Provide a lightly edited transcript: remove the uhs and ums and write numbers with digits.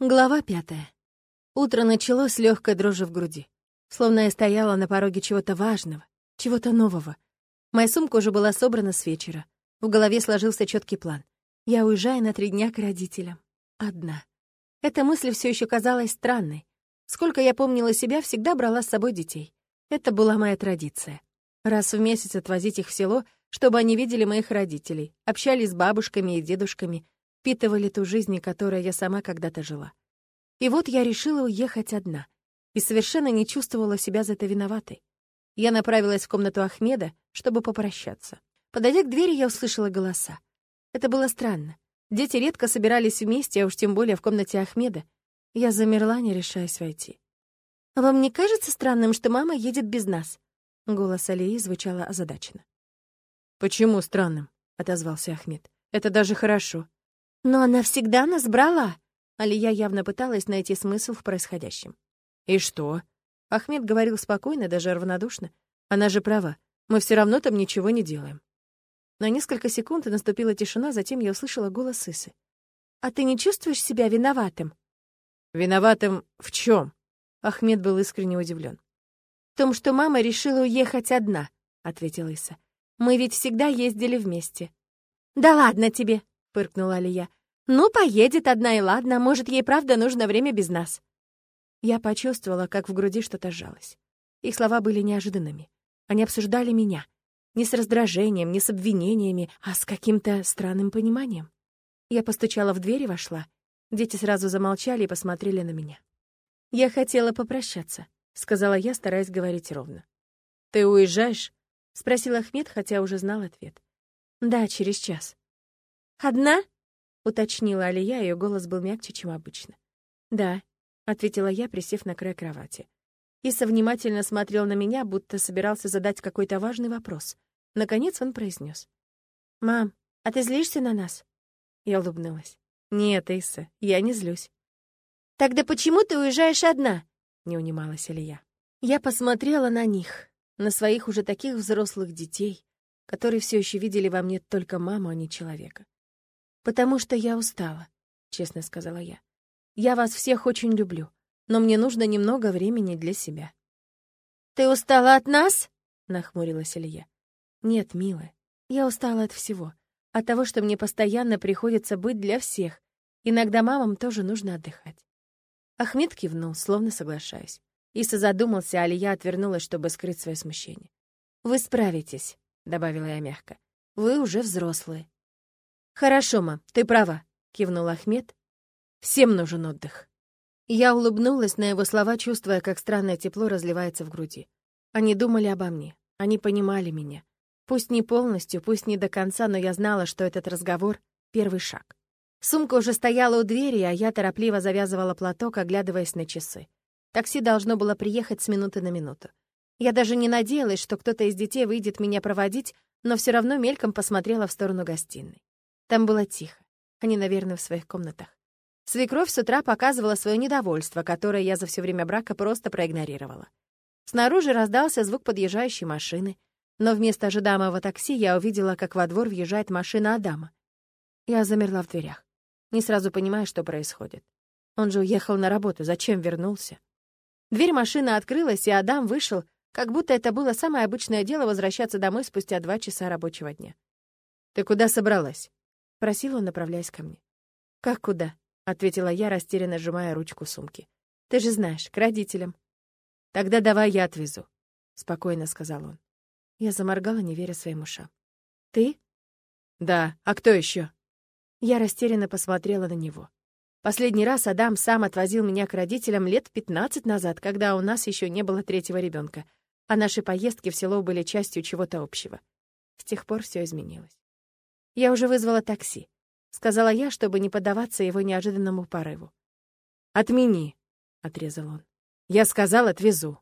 Глава 5. Утро началось с легкой дрожи в груди. Словно я стояла на пороге чего-то важного, чего-то нового. Моя сумка уже была собрана с вечера. В голове сложился четкий план. Я уезжаю на 3 дня к родителям. Одна. Эта мысль все еще казалась странной. Сколько я помнила себя, всегда брала с собой детей. Это была моя традиция. Раз в месяц отвозить их в село, чтобы они видели моих родителей, общались с бабушками и дедушками, впитывали ту жизнь, которой я сама когда-то жила. И вот я решила уехать одна. И совершенно не чувствовала себя за это виноватой. Я направилась в комнату Ахмеда, чтобы попрощаться. Подойдя к двери, я услышала голоса. Это было странно. Дети редко собирались вместе, а уж тем более в комнате Ахмеда. Я замерла, не решаясь войти. «Вам не кажется странным, что мама едет без нас?» Голос Алии звучало озадаченно. «Почему странным?» — отозвался Ахмед. «Это даже хорошо». «Но она всегда нас брала!» Алия явно пыталась найти смысл в происходящем. «И что?» Ахмед говорил спокойно, даже равнодушно. «Она же права. Мы все равно там ничего не делаем». На несколько секунд наступила тишина, затем я услышала голос Исы. «А ты не чувствуешь себя виноватым?» «Виноватым в чем?» Ахмед был искренне удивлен. «В том, что мама решила уехать одна», — ответила Иса. «Мы ведь всегда ездили вместе». «Да ладно тебе!» — фыркнула Алия. «Ну, поедет одна и ладно, может, ей правда нужно время без нас». Я почувствовала, как в груди что-то сжалось. Их слова были неожиданными. Они обсуждали меня. Не с раздражением, не с обвинениями, а с каким-то странным пониманием. Я постучала в дверь и вошла. Дети сразу замолчали и посмотрели на меня. «Я хотела попрощаться», — сказала я, стараясь говорить ровно. «Ты уезжаешь?» — спросил Ахмед, хотя уже знал ответ. «Да, через час». «Одна?» — уточнила Алия, ее голос был мягче, чем обычно. «Да», — ответила я, присев на край кровати. Иса внимательно смотрел на меня, будто собирался задать какой-то важный вопрос. Наконец он произнес: «Мам, а ты злишься на нас?» Я улыбнулась. «Нет, Иса, я не злюсь». «Тогда почему ты уезжаешь одна?» — не унималась Алия. Я посмотрела на них, на своих уже таких взрослых детей, которые все еще видели во мне только маму, а не человека. «Потому что я устала», — честно сказала я. «Я вас всех очень люблю, но мне нужно немного времени для себя». «Ты устала от нас?» — нахмурилась Илья. «Нет, милая, я устала от всего. От того, что мне постоянно приходится быть для всех. Иногда мамам тоже нужно отдыхать». Ахмед кивнул, словно соглашаясь. Иса задумался, а Алия отвернулась, чтобы скрыть свое смущение. «Вы справитесь», — добавила я мягко. «Вы уже взрослые». «Хорошо, мам, ты права», — кивнул Ахмед. «Всем нужен отдых». Я улыбнулась на его слова, чувствуя, как странное тепло разливается в груди. Они думали обо мне, они понимали меня. Пусть не полностью, пусть не до конца, но я знала, что этот разговор — первый шаг. Сумка уже стояла у двери, а я торопливо завязывала платок, оглядываясь на часы. Такси должно было приехать с минуты на минуту. Я даже не надеялась, что кто-то из детей выйдет меня проводить, но все равно мельком посмотрела в сторону гостиной. Там было тихо. Они, наверное, в своих комнатах. Свекровь с утра показывала свое недовольство, которое я за все время брака просто проигнорировала. Снаружи раздался звук подъезжающей машины, но вместо ожидаемого такси я увидела, как во двор въезжает машина Адама. Я замерла в дверях, не сразу понимая, что происходит. Он же уехал на работу, зачем вернулся? Дверь машины открылась, и Адам вышел, как будто это было самое обычное дело возвращаться домой спустя 2 часа рабочего дня. «Ты куда собралась?» — просил он, направляясь ко мне. «Как куда?» — ответила я, растерянно сжимая ручку сумки. «Ты же знаешь, к родителям». «Тогда давай я отвезу», — спокойно сказал он. Я заморгала, не веря своим ушам. «Ты?» «Да, а кто еще?» Я растерянно посмотрела на него. Последний раз Адам сам отвозил меня к родителям лет 15 назад, когда у нас еще не было 3-го ребенка, а наши поездки в село были частью чего-то общего. С тех пор все изменилось. «Я уже вызвала такси», — сказала я, чтобы не поддаваться его неожиданному порыву. «Отмени», — отрезал он. «Я сказал, отвезу».